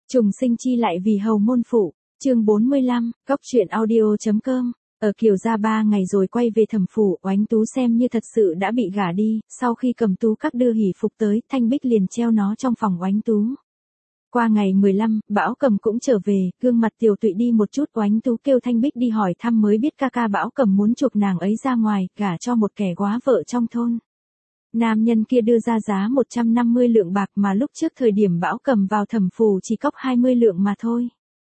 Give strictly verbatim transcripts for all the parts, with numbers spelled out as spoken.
Trùng sinh chi lại vì hầu môn phụ, chương bốn mươi lăm, góc truyện audio.com. Ở Kiều gia ba ngày rồi quay về Thẩm phủ, Oánh Tú xem như thật sự đã bị gả đi, sau khi Cầm Tú các đưa hỷ phục tới, Thanh Bích liền treo nó trong phòng Oánh Tú. Qua ngày mười lăm, Bảo Cầm cũng trở về, gương mặt tiều tụy đi một chút, Oánh Tú kêu Thanh Bích đi hỏi thăm mới biết ca ca Bảo Cầm muốn chuộc nàng ấy ra ngoài, gả cho một kẻ góa vợ trong thôn. Nam nhân kia đưa ra giá một trăm năm mươi lượng bạc mà lúc trước thời điểm Bảo Cầm vào Thẩm phủ chỉ cóc hai mươi lượng mà thôi.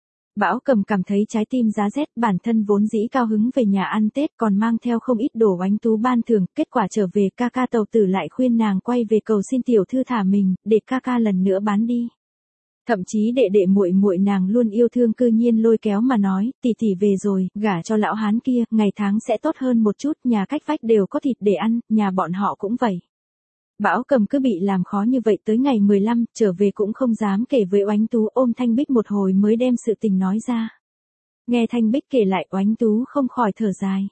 Bảo Cầm cảm thấy trái tim giá rét, bản thân vốn dĩ cao hứng về nhà ăn Tết còn mang theo không ít đồ Oánh Tú ban thưởng, kết quả trở về ca ca Tàu Tử lại khuyên nàng quay về cầu xin tiểu thư thả mình, để ca ca lần nữa bán đi. Thậm chí đệ đệ muội muội nàng luôn yêu thương cư nhiên lôi kéo mà nói, tỷ tỷ về rồi, gả cho lão hán kia, ngày tháng sẽ tốt hơn một chút, nhà cách vách đều có thịt để ăn, nhà bọn họ cũng vậy. Bảo Cầm cứ bị làm khó như vậy tới ngày mười lăm, trở về cũng không dám kể với Oánh Tú, ôm Thanh Bích một hồi mới đem sự tình nói ra. Nghe Thanh Bích kể lại, Oánh Tú không khỏi thở dài.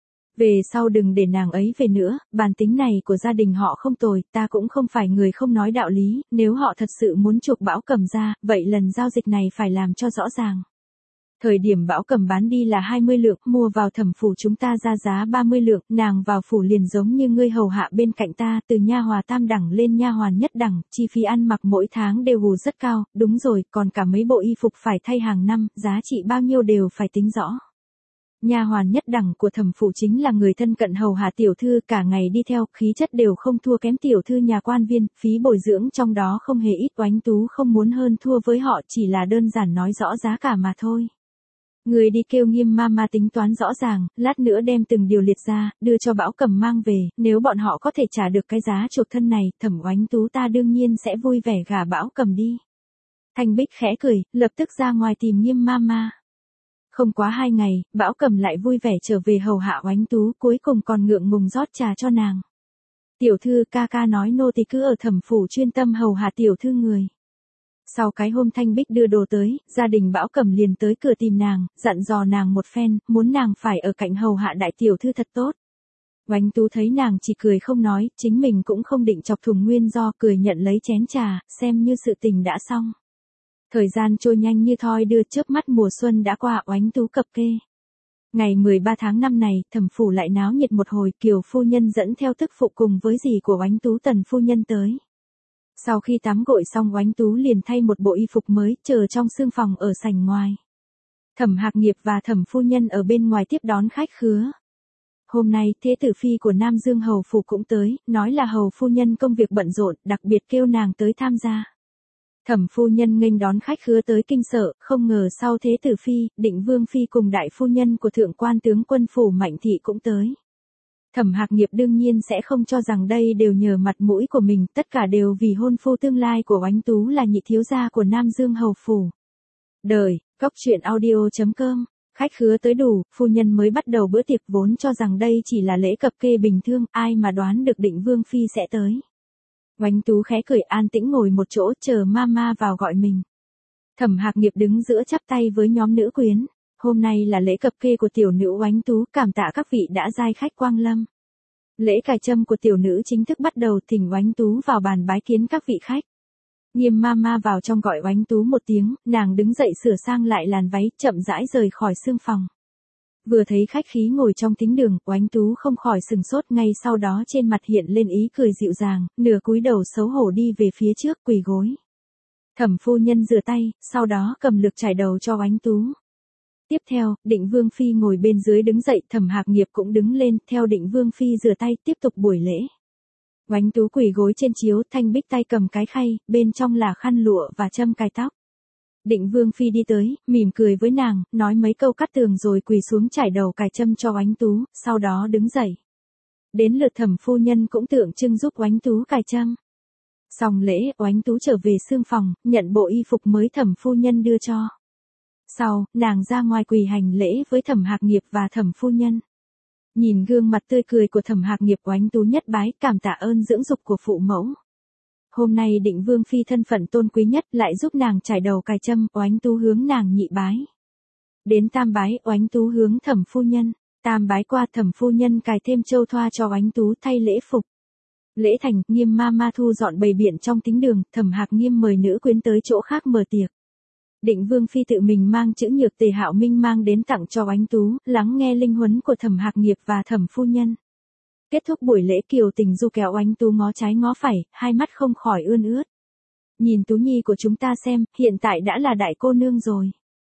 Về sau đừng để nàng ấy về nữa, bản tính này của gia đình họ không tồi, ta cũng không phải người không nói đạo lý, nếu họ thật sự muốn chuộc Bảo Cầm ra, vậy lần giao dịch này phải làm cho rõ ràng. Thời điểm Bảo Cầm bán đi là hai mươi lượng, mua vào Thẩm phủ chúng ta ra giá ba mươi lượng, nàng vào phủ liền giống như ngươi hầu hạ bên cạnh ta, từ nha hòa tam đẳng lên nha hoàn nhất đẳng, chi phí ăn mặc mỗi tháng đều hù rất cao, đúng rồi, còn cả mấy bộ y phục phải thay hàng năm, giá trị bao nhiêu đều phải tính rõ. Nha hoàn nhất đẳng của Thẩm phủ chính là người thân cận hầu hạ tiểu thư, cả ngày đi theo, khí chất đều không thua kém tiểu thư nhà quan viên, phí bồi dưỡng trong đó không hề ít, Oánh Tú không muốn hơn thua với họ, chỉ là đơn giản nói rõ giá cả mà thôi. Người đi kêu Nghiêm Mama tính toán rõ ràng, lát nữa đem từng điều liệt ra, đưa cho Bảo Cầm mang về, nếu bọn họ có thể trả được cái giá chuộc thân này, Thẩm Oánh Tú ta đương nhiên sẽ vui vẻ gả Bảo Cầm đi. Thanh Bích khẽ cười, lập tức ra ngoài tìm Nghiêm Mama. Không quá hai ngày, Bảo Cầm lại vui vẻ trở về hầu hạ Oánh Tú, cuối cùng còn ngượng ngùng rót trà cho nàng. Tiểu thư ca ca nói nô tỳ cứ ở Thẩm phủ chuyên tâm hầu hạ tiểu thư người. Sau cái hôm Thanh Bích đưa đồ tới, gia đình Bảo Cầm liền tới cửa tìm nàng, dặn dò nàng một phen, muốn nàng phải ở cạnh hầu hạ đại tiểu thư thật tốt. Oánh Tú thấy nàng chỉ cười không nói, chính mình cũng không định chọc thủng nguyên do, cười nhận lấy chén trà, xem như sự tình đã xong. Thời gian trôi nhanh như thoi đưa, chớp mắt mùa xuân đã qua, Oánh Tú cập kê. Ngày mười ba tháng năm này, Thẩm phủ lại náo nhiệt một hồi, Kiều phu nhân dẫn theo tức phụ cùng với dì của Oánh Tú Tần phu nhân tới. Sau khi tắm gội xong, Oánh Tú liền thay một bộ y phục mới, chờ trong sương phòng ở sảnh ngoài. Thẩm Hạc Nghiệp và Thẩm phu nhân ở bên ngoài tiếp đón khách khứa. Hôm nay, thế tử phi của Nam Dương hầu phủ cũng tới, nói là hầu phu nhân công việc bận rộn, đặc biệt kêu nàng tới tham gia. Thẩm phu nhân nghênh đón khách khứa tới kinh sợ, không ngờ sau thế tử phi, Định Vương phi cùng đại phu nhân của thượng quan tướng quân phủ Mạnh thị cũng tới. Thẩm Hạc Nghiệp đương nhiên sẽ không cho rằng đây đều nhờ mặt mũi của mình, tất cả đều vì hôn phu tương lai của Oánh Tú là nhị thiếu gia của Nam Dương hầu phủ. Đời, góc truyện audio.com. Khách khứa tới đủ, phu nhân mới bắt đầu bữa tiệc, vốn cho rằng đây chỉ là lễ cập kê bình thường, ai mà đoán được Định Vương phi sẽ tới. Oánh Tú khẽ cười, an tĩnh ngồi một chỗ, chờ mama vào gọi mình. Thẩm Hạc Nghiệp đứng giữa chắp tay với nhóm nữ quyến. Hôm nay là lễ cập kê của tiểu nữ Oánh Tú, cảm tạ các vị đã giai khách quang lâm. Lễ cài trâm của tiểu nữ chính thức bắt đầu, thỉnh Oánh Tú vào bàn bái kiến các vị khách. Nghiêm Mama vào trong gọi Oánh Tú một tiếng, nàng đứng dậy sửa sang lại làn váy, chậm rãi rời khỏi sương phòng. Vừa thấy khách khí ngồi trong thính đường, Oánh Tú không khỏi sừng sốt, ngay sau đó trên mặt hiện lên ý cười dịu dàng, nửa cúi đầu xấu hổ đi về phía trước, quỳ gối. Thẩm phu nhân rửa tay, sau đó cầm lược chải đầu cho Oánh Tú. Tiếp theo, Định Vương phi ngồi bên dưới đứng dậy, Thẩm Hạc Nghiệp cũng đứng lên, theo Định Vương phi rửa tay, tiếp tục buổi lễ. Oánh Tú quỳ gối trên chiếu, Thanh Bích tay cầm cái khay, bên trong là khăn lụa và châm cài tóc. Định Vương phi đi tới, mỉm cười với nàng, nói mấy câu cắt tường rồi quỳ xuống trải đầu cài châm cho Oánh Tú, sau đó đứng dậy. Đến lượt Thẩm phu nhân cũng tượng trưng giúp Oánh Tú cài châm. Xong lễ, Oánh Tú trở về sương phòng, nhận bộ y phục mới Thẩm phu nhân đưa cho. Sau, nàng ra ngoài quỳ hành lễ với Thẩm Hạc Nghiệp và Thẩm phu nhân. Nhìn gương mặt tươi cười của Thẩm Hạc Nghiệp, Oánh Tú nhất bái, cảm tạ ơn dưỡng dục của phụ mẫu. Hôm nay Định Vương phi thân phận tôn quý nhất lại giúp nàng trải đầu cài châm, Oánh Tú hướng nàng nhị bái. Đến tam bái, Oánh Tú hướng Thẩm phu nhân. Tam bái qua, Thẩm phu nhân cài thêm châu thoa cho Oánh Tú thay lễ phục. Lễ thành, Nghiêm Mama thu dọn bày biện trong thính đường, Thẩm Hạc Nghiêm mời nữ quyến tới chỗ khác mở tiệc. Định Vương Phi tự mình mang chữ Nhược Tề Hạo Minh mang đến tặng cho Oánh Tú, lắng nghe linh huấn của Thẩm Hạc Nghiệp và Thẩm phu nhân. Kết thúc buổi lễ Kiều Tình Du kéo Oánh Tú ngó trái ngó phải, hai mắt không khỏi ươn ướt. Nhìn Tú Nhi của chúng ta xem, hiện tại đã là đại cô nương rồi.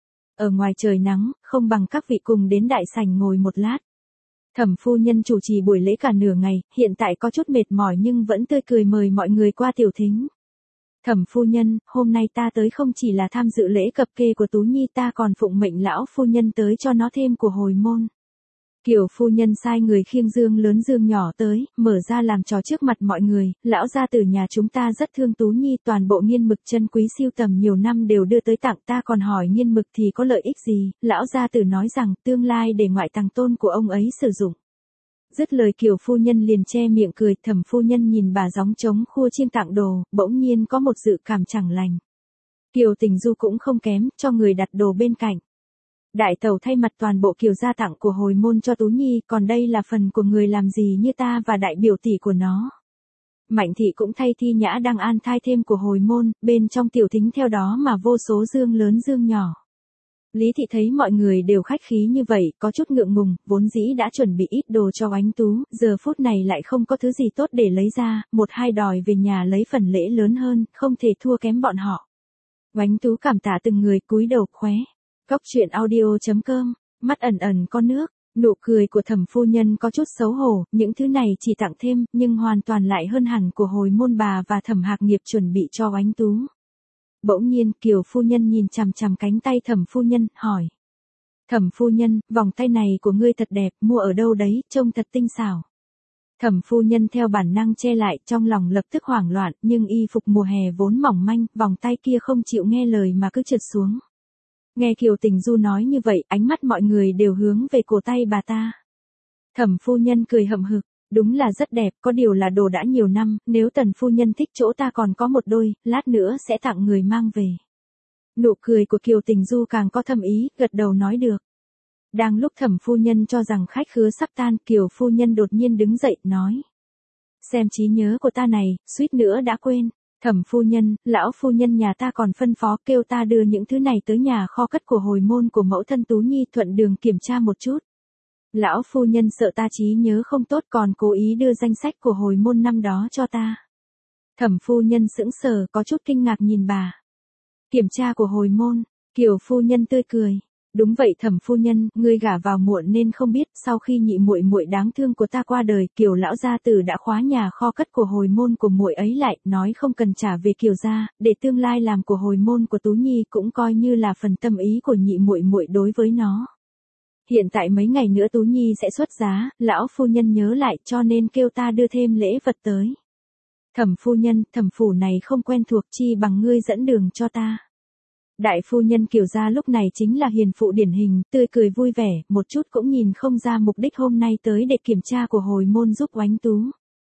Ở ngoài trời nắng, không bằng các vị cùng đến đại sảnh ngồi một lát. Thẩm phu nhân chủ trì buổi lễ cả nửa ngày, hiện tại có chút mệt mỏi nhưng vẫn tươi cười mời mọi người qua tiểu thính. Thẩm phu nhân, hôm nay ta tới không chỉ là tham dự lễ cập kê của Tú Nhi, ta còn phụng mệnh lão phu nhân tới cho nó thêm của hồi môn. Kiều phu nhân sai người khiêng dương lớn dương nhỏ tới, mở ra làm trò trước mặt mọi người, lão gia tử nhà chúng ta rất thương Tú Nhi, toàn bộ nghiên mực chân quý siêu tầm nhiều năm đều đưa tới tặng, ta còn hỏi nghiên mực thì có lợi ích gì, lão gia tử nói rằng tương lai để ngoại tàng tôn của ông ấy sử dụng. Dứt lời Kiều phu nhân liền che miệng cười, Thẩm phu nhân nhìn bà gióng trống khua chiêng tặng đồ, bỗng nhiên có một dự cảm chẳng lành. Kiều Tình Du cũng không kém, cho người đặt đồ bên cạnh. Đại tẩu thay mặt toàn bộ Kiều gia tặng của hồi môn cho Tú Nhi, còn đây là phần của người làm gì như ta và đại biểu tỷ của nó. Mạnh thị cũng thay Thi Nhã đang an thai thêm của hồi môn, bên trong tiểu thính theo đó mà vô số dương lớn dương nhỏ. Lý thị thấy mọi người đều khách khí như vậy, có chút ngượng ngùng, vốn dĩ đã chuẩn bị ít đồ cho Oánh Tú, giờ phút này lại không có thứ gì tốt để lấy ra, một hai đòi về nhà lấy phần lễ lớn hơn, không thể thua kém bọn họ. Oánh Tú cảm tạ từng người cúi đầu khóe. Cóc truyện audio chấm com, mắt ẩn ẩn có nước, nụ cười của Thẩm phu nhân có chút xấu hổ, những thứ này chỉ tặng thêm, nhưng hoàn toàn lại hơn hẳn của hồi môn bà và Thẩm Hạc Nghiệp chuẩn bị cho Oánh Tú. Bỗng nhiên Kiều phu nhân nhìn chằm chằm cánh tay Thẩm phu nhân, hỏi. Thẩm phu nhân, vòng tay này của ngươi thật đẹp, mua ở đâu đấy, trông thật tinh xảo. Thẩm phu nhân theo bản năng che lại, trong lòng lập tức hoảng loạn, nhưng y phục mùa hè vốn mỏng manh, vòng tay kia không chịu nghe lời mà cứ trượt xuống. Nghe Kiều Tình Du nói như vậy, ánh mắt mọi người đều hướng về cổ tay bà ta. Thẩm phu nhân cười hậm hực, đúng là rất đẹp, có điều là đồ đã nhiều năm, nếu Tần phu nhân thích chỗ ta còn có một đôi, lát nữa sẽ tặng người mang về. Nụ cười của Kiều Tình Du càng có thâm ý, gật đầu nói được. Đang lúc Thẩm phu nhân cho rằng khách khứa sắp tan, Kiều phu nhân đột nhiên đứng dậy, nói. Xem trí nhớ của ta này, suýt nữa đã quên. Thẩm phu nhân, lão phu nhân nhà ta còn phân phó kêu ta đưa những thứ này tới nhà kho cất của hồi môn của mẫu thân Tú Nhi, thuận đường kiểm tra một chút. Lão phu nhân sợ ta trí nhớ không tốt còn cố ý đưa danh sách của hồi môn năm đó cho ta. Thẩm phu nhân sững sờ, có chút kinh ngạc nhìn bà. Kiểm tra của hồi môn, Kiều phu nhân tươi cười. Đúng vậy Thẩm phu nhân, ngươi gả vào muộn nên không biết, sau khi nhị muội muội đáng thương của ta qua đời, Kiều lão gia tử đã khóa nhà kho cất của hồi môn của muội ấy lại, nói không cần trả về Kiều gia, để tương lai làm của hồi môn của Tú Nhi cũng coi như là phần tâm ý của nhị muội muội đối với nó. Hiện tại mấy ngày nữa Tú Nhi sẽ xuất giá, lão phu nhân nhớ lại cho nên kêu ta đưa thêm lễ vật tới. Thẩm phu nhân, thẩm phủ này không quen thuộc, chi bằng ngươi dẫn đường cho ta. Đại phu nhân Kiều gia lúc này chính là hiền phụ điển hình, tươi cười vui vẻ, một chút cũng nhìn không ra mục đích hôm nay tới để kiểm tra của hồi môn giúp Oánh Tú.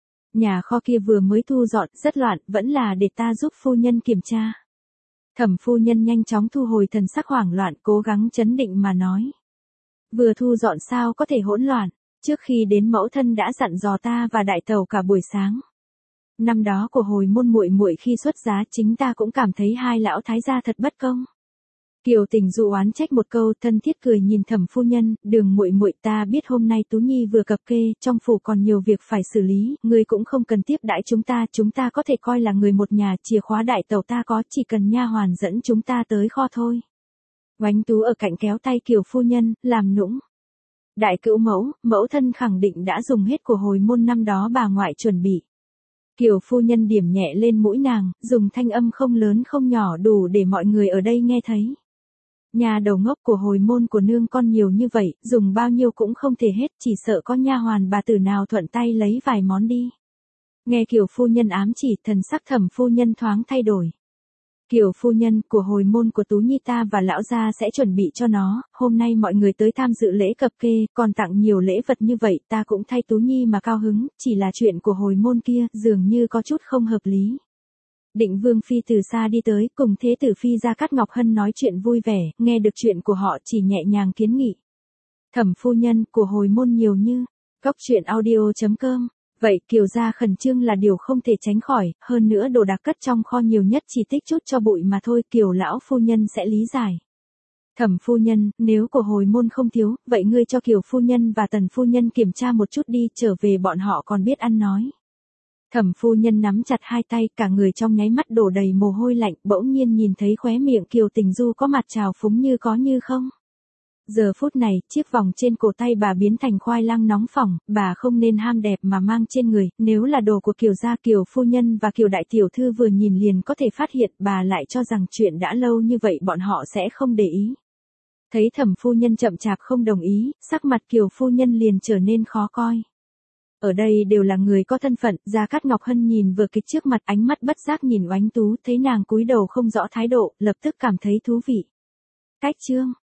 Nhà kho kia vừa mới thu dọn, rất loạn, vẫn là để ta giúp phu nhân kiểm tra. Thẩm phu nhân nhanh chóng thu hồi thần sắc hoảng loạn, cố gắng chấn định mà nói. Vừa thu dọn sao có thể hỗn loạn, trước khi đến mẫu thân đã dặn dò ta và đại tẩu cả buổi sáng. Năm đó của hồi môn muội muội khi xuất giá, chính ta cũng cảm thấy hai lão thái gia thật bất công. Kiều Tình Du oán trách một câu, thân thiết cười nhìn Thẩm phu nhân, Đường muội muội, ta biết hôm nay Tú Nhi vừa cập kê, trong phủ còn nhiều việc phải xử lý, ngươi cũng không cần tiếp đãi chúng ta, chúng ta có thể coi là người một nhà, chìa khóa đại tẩu ta có, chỉ cần nha hoàn dẫn chúng ta tới kho thôi. Oánh Tú ở cạnh kéo tay Kiều phu nhân, làm nũng. Đại cữu mẫu, mẫu thân khẳng định đã dùng hết của hồi môn năm đó bà ngoại chuẩn bị. Kiều phu nhân điểm nhẹ lên mũi nàng, dùng thanh âm không lớn không nhỏ đủ để mọi người ở đây nghe thấy. Nhà đầu ngốc của hồi môn của nương con nhiều như vậy, dùng bao nhiêu cũng không thể hết, chỉ sợ có nha hoàn bà tử nào thuận tay lấy vài món đi. Nghe Kiều phu nhân ám chỉ, thần sắc Thẩm phu nhân thoáng thay đổi. Kiều phu nhân, của hồi môn của Tú Nhi ta và lão gia sẽ chuẩn bị cho nó, hôm nay mọi người tới tham dự lễ cập kê, còn tặng nhiều lễ vật như vậy, ta cũng thay Tú Nhi mà cao hứng, chỉ là chuyện của hồi môn kia, dường như có chút không hợp lý. Định Vương Phi từ xa đi tới, cùng Thế tử Phi Gia Cát Ngọc Hân nói chuyện vui vẻ, nghe được chuyện của họ chỉ nhẹ nhàng kiến nghị. Thẩm phu nhân, của hồi môn nhiều như, cóc truyện audio chấm com Vậy Kiều gia khẩn trương là điều không thể tránh khỏi, hơn nữa đồ đạc cất trong kho nhiều nhất chỉ tích chút cho bụi mà thôi, Kiều lão phu nhân sẽ lý giải. Thẩm phu nhân, nếu của hồi môn không thiếu, vậy ngươi cho Kiều phu nhân và Tần phu nhân kiểm tra một chút đi, trở về bọn họ còn biết ăn nói. Thẩm phu nhân nắm chặt hai tay, cả người trong nháy mắt đổ đầy mồ hôi lạnh, bỗng nhiên nhìn thấy khóe miệng Kiều Tình Du có mặt trào phúng như có như không. Giờ phút này, chiếc vòng trên cổ tay bà biến thành khoai lang nóng phỏng, bà không nên ham đẹp mà mang trên người, nếu là đồ của Kiều gia, Kiều phu nhân và Kiều đại tiểu thư vừa nhìn liền có thể phát hiện, bà lại cho rằng chuyện đã lâu như vậy bọn họ sẽ không để ý. Thấy Thẩm phu nhân chậm chạp không đồng ý, sắc mặt Kiều phu nhân liền trở nên khó coi. Ở đây đều là người có thân phận, Gia Cát Ngọc Hân nhìn vừa kịch trước mặt, ánh mắt bất giác nhìn Oánh Tú, thấy nàng cúi đầu không rõ thái độ, lập tức cảm thấy thú vị. Cách chương